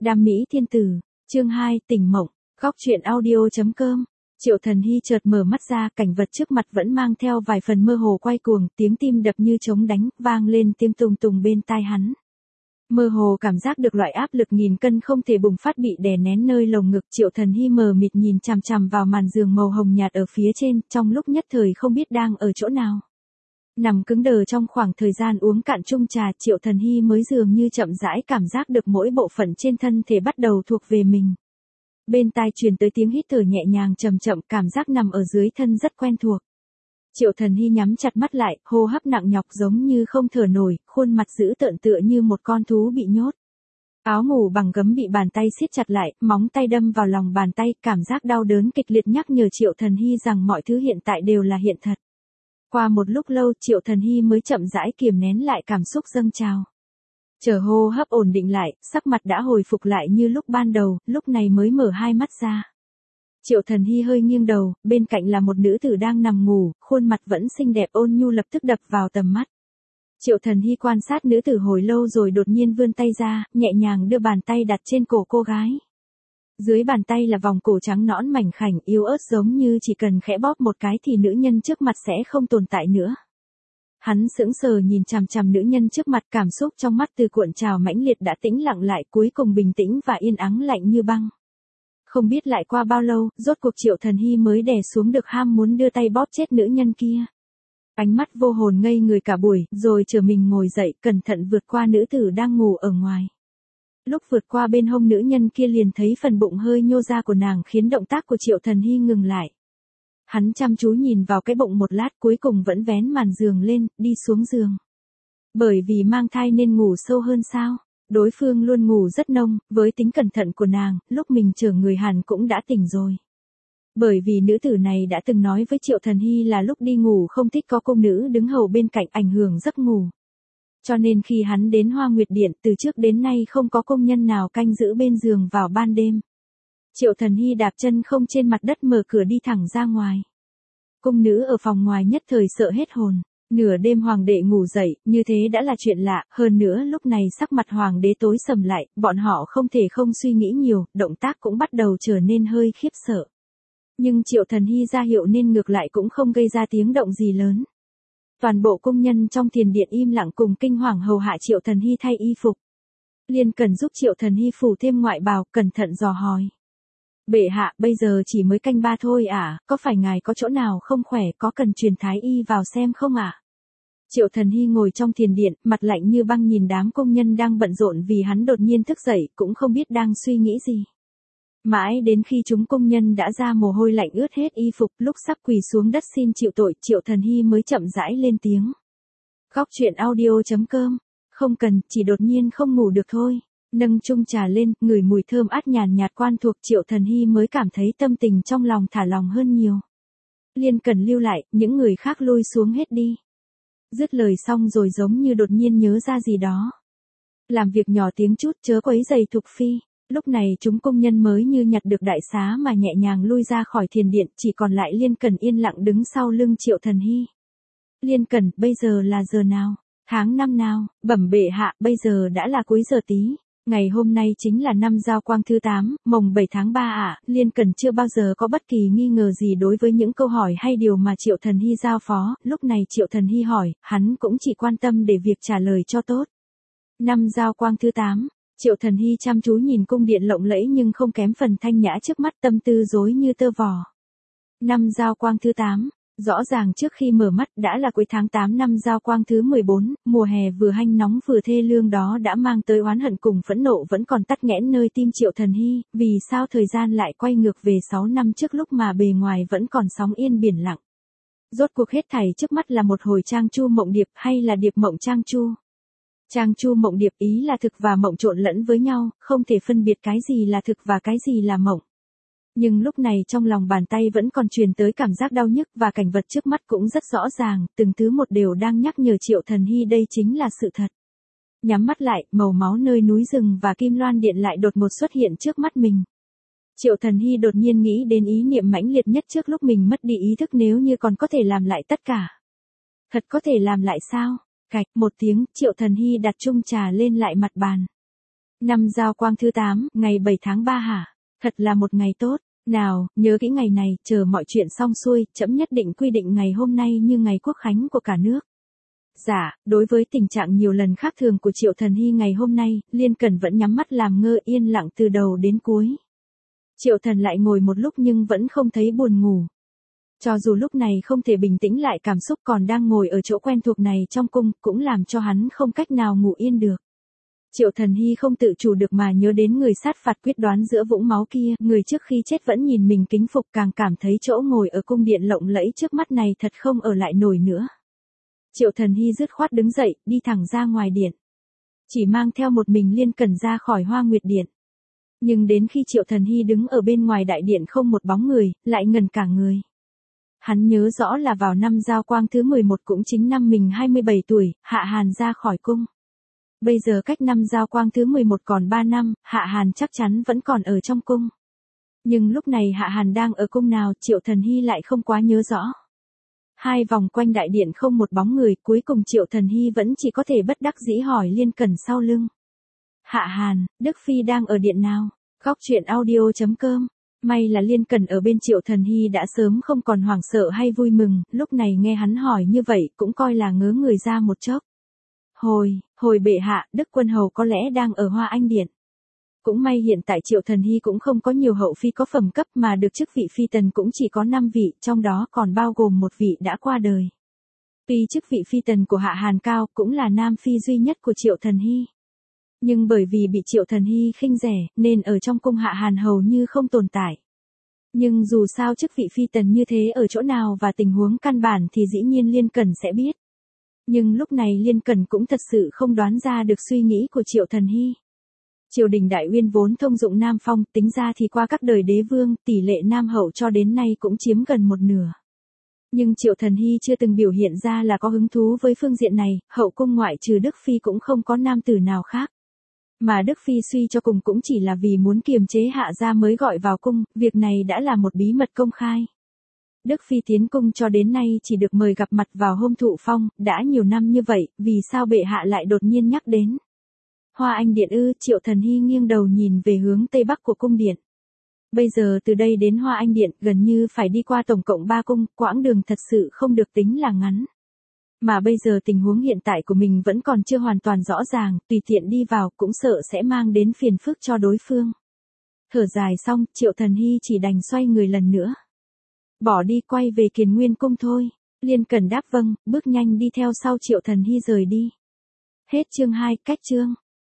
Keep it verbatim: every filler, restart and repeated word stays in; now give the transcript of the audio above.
Đam mỹ thiên tử, chương hai, tỉnh mộng, góc truyện audio chấm com. Triệu Thần Hy chợt mở mắt ra, cảnh vật trước mặt vẫn mang theo vài phần mơ hồ quay cuồng, tiếng tim đập như trống đánh, vang lên tiếng tùng tùng bên tai hắn. Mơ hồ cảm giác được loại áp lực nghìn cân không thể bùng phát bị đè nén nơi lồng ngực. Triệu Thần Hy mờ mịt nhìn chằm chằm vào màn giường màu hồng nhạt ở phía trên, trong lúc nhất thời không biết đang ở chỗ nào. Nằm cứng đờ trong khoảng thời gian uống cạn chung trà, Triệu Thần Hy mới dường như chậm rãi cảm giác được mỗi bộ phận trên thân thể bắt đầu thuộc về mình. Bên tai truyền tới tiếng hít thở nhẹ nhàng chậm chậm, cảm giác nằm ở dưới thân rất quen thuộc. Triệu Thần Hy nhắm chặt mắt lại, hô hấp nặng nhọc giống như không thở nổi, khuôn mặt dữ tợn tựa như một con thú bị nhốt. Áo ngủ bằng gấm bị bàn tay siết chặt lại, móng tay đâm vào lòng bàn tay, cảm giác đau đớn kịch liệt nhắc nhở Triệu Thần Hy rằng mọi thứ hiện tại đều là hiện thật. Qua một lúc lâu, Triệu Thần Hy mới chậm rãi kiềm nén lại cảm xúc dâng trào. Chờ hô hấp ổn định lại, sắc mặt đã hồi phục lại như lúc ban đầu, lúc này mới mở hai mắt ra. Triệu Thần Hy hơi nghiêng đầu, bên cạnh là một nữ tử đang nằm ngủ, khuôn mặt vẫn xinh đẹp ôn nhu lập tức đập vào tầm mắt. Triệu Thần Hy quan sát nữ tử hồi lâu rồi đột nhiên vươn tay ra, nhẹ nhàng đưa bàn tay đặt trên cổ cô gái. Dưới bàn tay là vòng cổ trắng nõn mảnh khảnh yếu ớt giống như chỉ cần khẽ bóp một cái thì nữ nhân trước mặt sẽ không tồn tại nữa. Hắn sững sờ nhìn chằm chằm nữ nhân trước mặt, cảm xúc trong mắt từ cuộn trào mãnh liệt đã tĩnh lặng lại, cuối cùng bình tĩnh và yên ắng lạnh như băng. Không biết lại qua bao lâu, rốt cuộc Triệu Thần Hy mới đè xuống được ham muốn đưa tay bóp chết nữ nhân kia. Ánh mắt vô hồn ngây người cả buổi, rồi chờ mình ngồi dậy, cẩn thận vượt qua nữ tử đang ngủ ở ngoài. Lúc vượt qua bên hông nữ nhân kia liền thấy phần bụng hơi nhô ra của nàng khiến động tác của Triệu Thần Hy ngừng lại. Hắn chăm chú nhìn vào cái bụng một lát, cuối cùng vẫn vén màn giường lên, đi xuống giường. Bởi vì mang thai nên ngủ sâu hơn sao? Đối phương luôn ngủ rất nông, với tính cẩn thận của nàng, lúc mình chở người hẳn cũng đã tỉnh rồi. Bởi vì nữ tử này đã từng nói với Triệu Thần Hy là lúc đi ngủ không thích có cung nữ đứng hầu bên cạnh ảnh hưởng giấc ngủ. Cho nên khi hắn đến Hoa Nguyệt Điện, từ trước đến nay không có công nhân nào canh giữ bên giường vào ban đêm. Triệu Thần Hy đạp chân không trên mặt đất mở cửa đi thẳng ra ngoài. Cung nữ ở phòng ngoài nhất thời sợ hết hồn. Nửa đêm hoàng đệ ngủ dậy, như thế đã là chuyện lạ, hơn nữa lúc này sắc mặt hoàng đế tối sầm lại, bọn họ không thể không suy nghĩ nhiều, động tác cũng bắt đầu trở nên hơi khiếp sợ. Nhưng Triệu Thần Hy ra hiệu nên ngược lại cũng không gây ra tiếng động gì lớn. Toàn bộ công nhân trong thiền điện im lặng cùng kinh hoàng hầu hạ Triệu Thần Hy thay y phục. Liên Cần giúp Triệu Thần Hy phủ thêm ngoại bào, cẩn thận dò hỏi. Bệ hạ, bây giờ chỉ mới canh ba thôi à, có phải ngài có chỗ nào không khỏe, có cần truyền thái y vào xem không ạ? À? Triệu Thần Hy ngồi trong thiền điện, mặt lạnh như băng nhìn đám công nhân đang bận rộn vì hắn đột nhiên thức dậy, cũng không biết đang suy nghĩ gì. Mãi đến khi chúng công nhân đã ra mồ hôi lạnh ướt hết y phục, lúc sắp quỳ xuống đất xin chịu tội, Triệu Thần Hy mới chậm rãi lên tiếng. Góc truyện audio chấm com, không cần, chỉ đột nhiên không ngủ được thôi. Nâng chung trà lên, ngửi mùi thơm át nhàn nhạt quen thuộc, Triệu Thần Hy mới cảm thấy tâm tình trong lòng thả lòng hơn nhiều. Liên Cần lưu lại, những người khác lui xuống hết đi. Dứt lời xong rồi giống như đột nhiên nhớ ra gì đó. Làm việc nhỏ tiếng chút, chớ quấy rầy Thục Phi. Lúc này chúng công nhân mới như nhặt được đại xá mà nhẹ nhàng lui ra khỏi thiền điện, chỉ còn lại Liên Cần yên lặng đứng sau lưng Triệu Thần Hy. Liên Cần, bây giờ là giờ nào? Tháng năm nào? Bẩm bệ hạ, bây giờ đã là cuối giờ tí. Ngày hôm nay chính là năm Giao Quang thứ tám, mồng bảy tháng ba ạ. À. Liên Cần chưa bao giờ có bất kỳ nghi ngờ gì đối với những câu hỏi hay điều mà Triệu Thần Hy giao phó, lúc này Triệu Thần Hy hỏi, hắn cũng chỉ quan tâm để việc trả lời cho tốt. Năm Giao Quang thứ tám, Triệu Thần Hy chăm chú nhìn cung điện lộng lẫy nhưng không kém phần thanh nhã trước mắt, tâm tư rối như tơ vò. Năm Giao Quang thứ tám. Rõ ràng trước khi mở mắt đã là cuối tháng tám năm Giao Quang thứ mười bốn, mùa hè vừa hanh nóng vừa thê lương đó đã mang tới oán hận cùng phẫn nộ vẫn còn tắc nghẽn nơi tim Triệu Thần Hy, vì sao thời gian lại quay ngược về sáu năm trước lúc mà bề ngoài vẫn còn sóng yên biển lặng. Rốt cuộc hết thảy trước mắt là một hồi trang chu mộng điệp hay là điệp mộng trang chu? Trang chu mộng điệp ý là thực và mộng trộn lẫn với nhau, không thể phân biệt cái gì là thực và cái gì là mộng. Nhưng lúc này trong lòng bàn tay vẫn còn truyền tới cảm giác đau nhức và cảnh vật trước mắt cũng rất rõ ràng, từng thứ một đều đang nhắc nhở Triệu Thần Hy đây chính là sự thật. Nhắm mắt lại, màu máu nơi núi rừng và kim loan điện lại đột ngột xuất hiện trước mắt mình. Triệu Thần Hy đột nhiên nghĩ đến ý niệm mãnh liệt nhất trước lúc mình mất đi ý thức, nếu như còn có thể làm lại tất cả. Thật có thể làm lại sao? Cạch một tiếng, Triệu Thần Hy đặt chung trà lên lại mặt bàn. Năm Giao Quang thứ tám, ngày bảy tháng ba hả? Thật là một ngày tốt. Nào, nhớ kỹ ngày này, chờ mọi chuyện xong xuôi, trẫm nhất định quy định ngày hôm nay như ngày quốc khánh của cả nước. Dạ, đối với tình trạng nhiều lần khác thường của Triệu Thần Hy ngày hôm nay, Liên Cẩn vẫn nhắm mắt làm ngơ yên lặng từ đầu đến cuối. Triệu Thần lại ngồi một lúc nhưng vẫn không thấy buồn ngủ. Cho dù lúc này không thể bình tĩnh lại cảm xúc còn đang ngồi ở chỗ quen thuộc này trong cung, cũng làm cho hắn không cách nào ngủ yên được. Triệu Thần Hy không tự chủ được mà nhớ đến người sát phạt quyết đoán giữa vũng máu kia, người trước khi chết vẫn nhìn mình kính phục, càng cảm thấy chỗ ngồi ở cung điện lộng lẫy trước mắt này thật không ở lại nổi nữa. Triệu Thần Hy dứt khoát đứng dậy, đi thẳng ra ngoài điện. Chỉ mang theo một mình Liên Cẩn ra khỏi Hoa Nguyệt Điện. Nhưng đến khi Triệu Thần Hy đứng ở bên ngoài đại điện không một bóng người, lại ngẩn cả người. Hắn nhớ rõ là vào năm Giao Quang thứ mười một cũng chính năm mình hai mươi bảy tuổi, Hạ Hàn ra khỏi cung. Bây giờ cách năm Giao Quang thứ mười một còn ba năm, Hạ Hàn chắc chắn vẫn còn ở trong cung. Nhưng lúc này Hạ Hàn đang ở cung nào Triệu Thần Hy lại không quá nhớ rõ. Hai vòng quanh đại điện không một bóng người, cuối cùng Triệu Thần Hy vẫn chỉ có thể bất đắc dĩ hỏi Liên Cẩn sau lưng. Hạ Hàn, Đức Phi đang ở điện nào? Góc truyện audio chấm com. May là Liên Cẩn ở bên Triệu Thần Hy đã sớm không còn hoảng sợ hay vui mừng, lúc này nghe hắn hỏi như vậy cũng coi là ngớ người ra một chốc. Hồi, hồi bệ hạ, Đức Quân Hầu có lẽ đang ở Hoa Anh Điện. Cũng may hiện tại Triệu Thần Hy cũng không có nhiều hậu phi có phẩm cấp mà được chức vị phi tần cũng chỉ có năm vị, trong đó còn bao gồm một vị đã qua đời. Tuy chức vị phi tần của Hạ Hàn cao cũng là nam phi duy nhất của Triệu Thần Hy. Nhưng bởi vì bị Triệu Thần Hy khinh rẻ, nên ở trong cung Hạ Hàn hầu như không tồn tại. Nhưng dù sao chức vị phi tần như thế ở chỗ nào và tình huống căn bản thì dĩ nhiên Liên Cẩn sẽ biết. Nhưng lúc này Liên Cẩn cũng thật sự không đoán ra được suy nghĩ của Triệu Thần Hy. Triều đình Đại Uyên vốn thông dụng Nam Phong, tính ra thì qua các đời đế vương, tỷ lệ nam hậu cho đến nay cũng chiếm gần một nửa. Nhưng Triệu Thần Hy chưa từng biểu hiện ra là có hứng thú với phương diện này, hậu cung ngoại trừ Đức Phi cũng không có nam tử nào khác. Mà Đức Phi suy cho cùng cũng chỉ là vì muốn kiềm chế Hạ gia mới gọi vào cung, việc này đã là một bí mật công khai. Đức Phi tiến cung cho đến nay chỉ được mời gặp mặt vào hôm thụ phong, đã nhiều năm như vậy, vì sao bệ hạ lại đột nhiên nhắc đến? Hoa Anh Điện ư? Triệu Thần Hy nghiêng đầu nhìn về hướng tây bắc của cung điện. Bây giờ từ đây đến Hoa Anh Điện gần như phải đi qua tổng cộng ba cung, quãng đường thật sự không được tính là ngắn. Mà bây giờ tình huống hiện tại của mình vẫn còn chưa hoàn toàn rõ ràng, tùy tiện đi vào cũng sợ sẽ mang đến phiền phức cho đối phương. Thở dài xong, Triệu Thần Hy chỉ đành xoay người lần nữa. Bỏ đi quay về Kiền Nguyên cung thôi. Liên Cẩn đáp vâng, bước nhanh đi theo sau Triệu Thần Hy rời đi. Hết chương hai, cách chương.